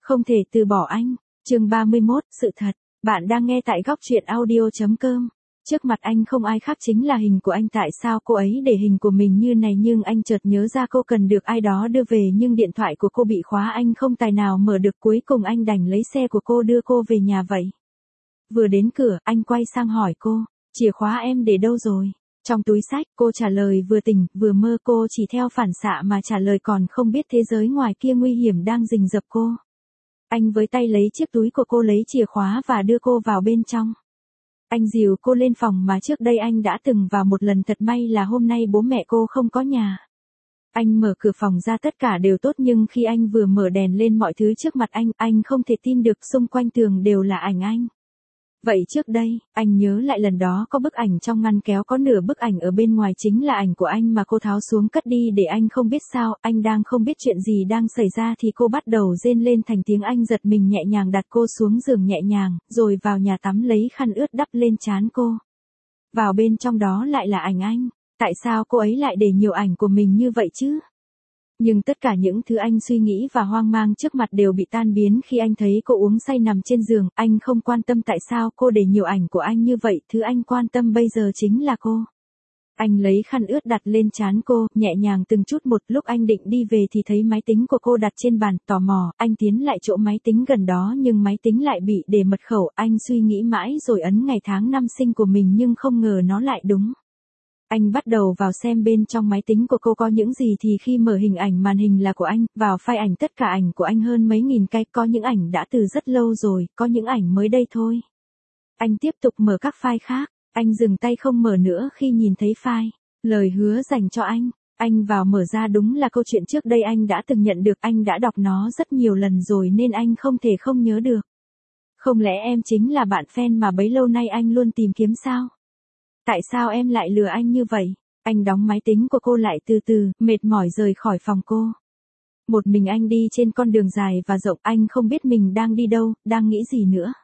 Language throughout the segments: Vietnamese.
Không thể từ bỏ anh. Chương 31, sự thật. Bạn đang nghe tại góc truyện audio.com. Trước mặt anh không ai khác chính là hình của anh, tại sao cô ấy để hình của mình như này, nhưng anh chợt nhớ ra cô cần được ai đó đưa về nhưng điện thoại của cô bị khóa, anh không tài nào mở được, cuối cùng anh đành lấy xe của cô đưa cô về nhà vậy. Vừa đến cửa, anh quay sang hỏi cô, chìa khóa em để đâu rồi? Trong túi xách, cô trả lời vừa tỉnh, vừa mơ, cô chỉ theo phản xạ mà trả lời còn không biết thế giới ngoài kia nguy hiểm đang rình rập cô. Anh với tay lấy chiếc túi của cô, lấy chìa khóa và đưa cô vào bên trong. Anh dìu cô lên phòng mà trước đây anh đã từng vào một lần, thật may là hôm nay bố mẹ cô không có nhà. Anh mở cửa phòng ra, tất cả đều tốt, nhưng khi anh vừa mở đèn lên mọi thứ trước mặt anh không thể tin được, xung quanh tường đều là ảnh anh. Vậy trước đây, anh nhớ lại lần đó có bức ảnh trong ngăn kéo, có nửa bức ảnh ở bên ngoài chính là ảnh của anh mà cô tháo xuống cất đi để anh không biết sao, anh đang không biết chuyện gì đang xảy ra thì cô bắt đầu rên lên thành tiếng, anh giật mình nhẹ nhàng đặt cô xuống giường nhẹ nhàng, rồi vào nhà tắm lấy khăn ướt đắp lên trán cô. Vào bên trong đó lại là ảnh anh, tại sao cô ấy lại để nhiều ảnh của mình như vậy chứ? Nhưng tất cả những thứ anh suy nghĩ và hoang mang trước mặt đều bị tan biến khi anh thấy cô uống say nằm trên giường, anh không quan tâm tại sao cô để nhiều ảnh của anh như vậy, thứ anh quan tâm bây giờ chính là cô. Anh lấy khăn ướt đặt lên trán cô, nhẹ nhàng từng chút một, lúc anh định đi về thì thấy máy tính của cô đặt trên bàn, tò mò, anh tiến lại chỗ máy tính gần đó nhưng máy tính lại bị để mật khẩu, anh suy nghĩ mãi rồi ấn ngày tháng năm sinh của mình nhưng không ngờ nó lại đúng. Anh bắt đầu vào xem bên trong máy tính của cô có những gì thì khi mở hình ảnh màn hình là của anh, vào file ảnh tất cả ảnh của anh hơn mấy nghìn cái, có những ảnh đã từ rất lâu rồi, có những ảnh mới đây thôi. Anh tiếp tục mở các file khác, anh dừng tay không mở nữa khi nhìn thấy file lời hứa dành cho anh vào mở ra, đúng là câu chuyện trước đây anh đã từng nhận được, anh đã đọc nó rất nhiều lần rồi nên anh không thể không nhớ được. Không lẽ em chính là bạn fan mà bấy lâu nay anh luôn tìm kiếm sao? Tại sao em lại lừa anh như vậy? Anh đóng máy tính của cô lại từ từ, mệt mỏi rời khỏi phòng cô. Một mình anh đi trên con đường dài và rộng, anh không biết mình đang đi đâu, đang nghĩ gì nữa.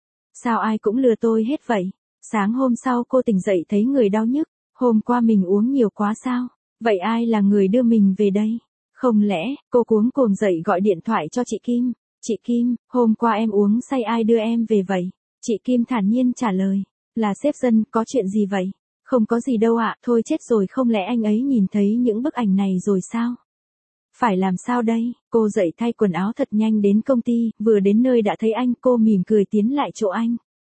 Sao ai cũng lừa tôi hết vậy? Sáng hôm sau cô tỉnh dậy thấy người đau nhức, hôm qua mình uống nhiều quá sao? Vậy ai là người đưa mình về đây? Không lẽ, cô cuống cuồng dậy gọi điện thoại cho chị Kim. Chị Kim, hôm qua em uống say, ai đưa em về vậy? Chị Kim thản nhiên trả lời. Là sếp Dân, có chuyện gì vậy? Không có gì đâu ạ, thôi chết rồi, không lẽ anh ấy nhìn thấy những bức ảnh này rồi sao? Phải làm sao đây? Cô dậy thay quần áo thật nhanh đến công ty, vừa đến nơi đã thấy anh, cô mỉm cười tiến lại chỗ anh.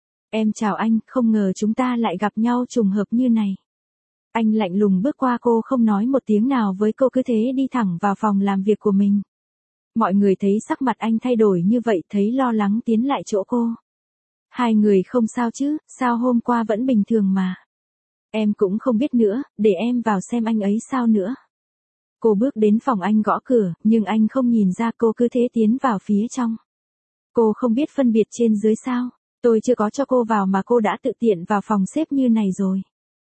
Em chào anh, không ngờ chúng ta lại gặp nhau trùng hợp như này. Anh lạnh lùng bước qua cô, không nói một tiếng nào với cô, cứ thế đi thẳng vào phòng làm việc của mình. Mọi người thấy sắc mặt anh thay đổi như vậy, thấy lo lắng tiến lại chỗ cô. Hai người không sao chứ, sao hôm qua vẫn bình thường mà. Em cũng không biết nữa, để em vào xem anh ấy sao nữa. Cô bước đến phòng anh gõ cửa, nhưng anh không nhìn ra, cô cứ thế tiến vào phía trong. Cô không biết phân biệt trên dưới sao, tôi chưa có cho cô vào mà cô đã tự tiện vào phòng sếp như này rồi.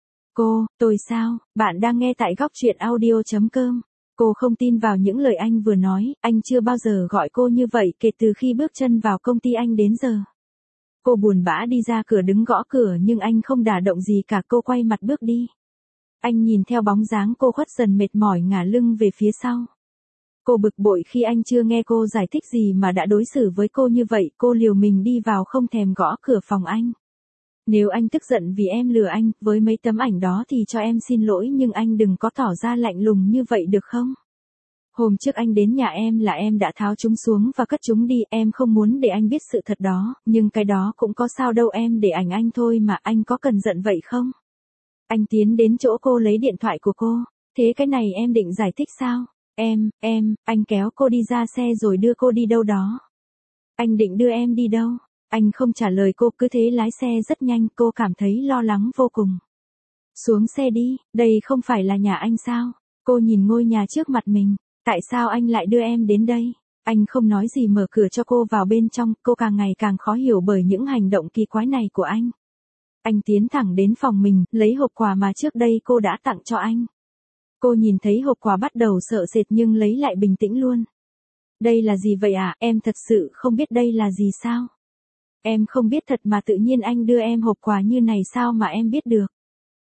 Tôi sao, bạn đang nghe tại góc truyện audio.com. Cô không tin vào những lời anh vừa nói, anh chưa bao giờ gọi cô như vậy kể từ khi bước chân vào công ty anh đến giờ. Cô buồn bã đi ra cửa, đứng gõ cửa nhưng anh không đả động gì cả, cô quay mặt bước đi. Anh nhìn theo bóng dáng cô khuất dần, mệt mỏi ngả lưng về phía sau. Cô bực bội khi anh chưa nghe cô giải thích gì mà đã đối xử với cô như vậy, cô liều mình đi vào không thèm gõ cửa phòng anh. Nếu anh tức giận vì em lừa anh, với mấy tấm ảnh đó thì cho em xin lỗi, nhưng anh đừng có tỏ ra lạnh lùng như vậy được không? Hôm trước anh đến nhà em là em đã tháo chúng xuống và cất chúng đi, em không muốn để anh biết sự thật đó, nhưng cái đó cũng có sao đâu, em để ảnh anh thôi mà, anh có cần giận vậy không? Anh tiến đến chỗ cô lấy điện thoại của cô, thế cái này em định giải thích sao? Anh kéo cô đi ra xe rồi đưa cô đi đâu đó. Anh định đưa em đi đâu? Anh không trả lời cô, cứ thế lái xe rất nhanh, cô cảm thấy lo lắng vô cùng. Xuống xe đi, đây không phải là nhà anh sao? Cô nhìn ngôi nhà trước mặt mình. Tại sao anh lại đưa em đến đây? Anh không nói gì mở cửa cho cô vào bên trong, cô càng ngày càng khó hiểu bởi những hành động kỳ quái này của anh. Anh tiến thẳng đến phòng mình, lấy hộp quà mà trước đây cô đã tặng cho anh. Cô nhìn thấy hộp quà bắt đầu sợ sệt nhưng lấy lại bình tĩnh luôn. Đây là gì vậy ạ? Em thật sự không biết đây là gì sao? Em không biết thật mà, tự nhiên anh đưa em hộp quà như này sao mà em biết được?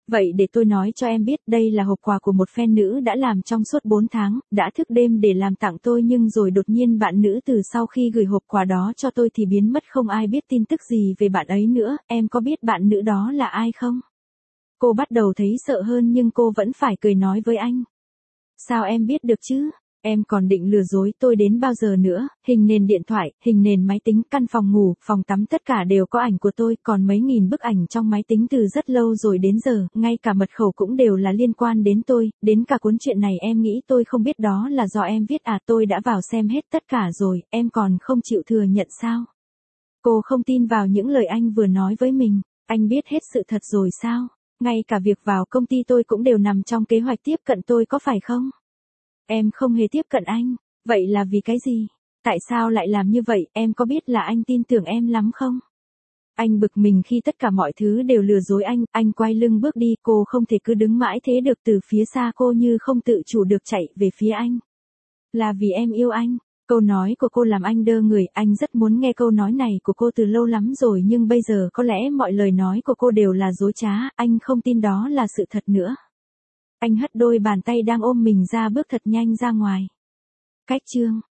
Vậy để tôi nói cho em biết, đây là hộp quà của một fan nữ đã làm trong suốt 4 tháng, đã thức đêm để làm tặng tôi, nhưng rồi đột nhiên bạn nữ từ sau khi gửi hộp quà đó cho tôi thì biến mất, không ai biết tin tức gì về bạn ấy nữa. Em có biết bạn nữ đó là ai không? Cô bắt đầu thấy sợ hơn nhưng cô vẫn phải cười nói với anh. Sao em biết được chứ? Em còn định lừa dối tôi đến bao giờ nữa? Hình nền điện thoại, hình nền máy tính, căn phòng ngủ, phòng tắm tất cả đều có ảnh của tôi, còn mấy nghìn bức ảnh trong máy tính từ rất lâu rồi đến giờ, ngay cả mật khẩu cũng đều là liên quan đến tôi, đến cả cuốn truyện này em nghĩ tôi không biết đó là do em viết à? Tôi đã vào xem hết tất cả rồi, em còn không chịu thừa nhận sao? Cô không tin vào những lời anh vừa nói với mình. Anh biết hết sự thật rồi sao? Ngay cả việc vào công ty tôi cũng đều nằm trong kế hoạch tiếp cận tôi, có phải không? Em không hề tiếp cận anh. Vậy là vì cái gì? Tại sao lại làm như vậy? Em có biết là anh tin tưởng em lắm không? Anh bực mình khi tất cả mọi thứ đều lừa dối anh quay lưng bước đi, cô không thể cứ đứng mãi thế được. Từ phía xa cô như không tự chủ được chạy về phía anh. Là vì em yêu anh. Câu nói của cô làm anh đơ người, anh rất muốn nghe câu nói này của cô từ lâu lắm rồi, nhưng bây giờ có lẽ mọi lời nói của cô đều là dối trá, anh không tin đó là sự thật nữa. Anh hất đôi bàn tay đang ôm mình ra, bước thật nhanh ra ngoài. Cách chương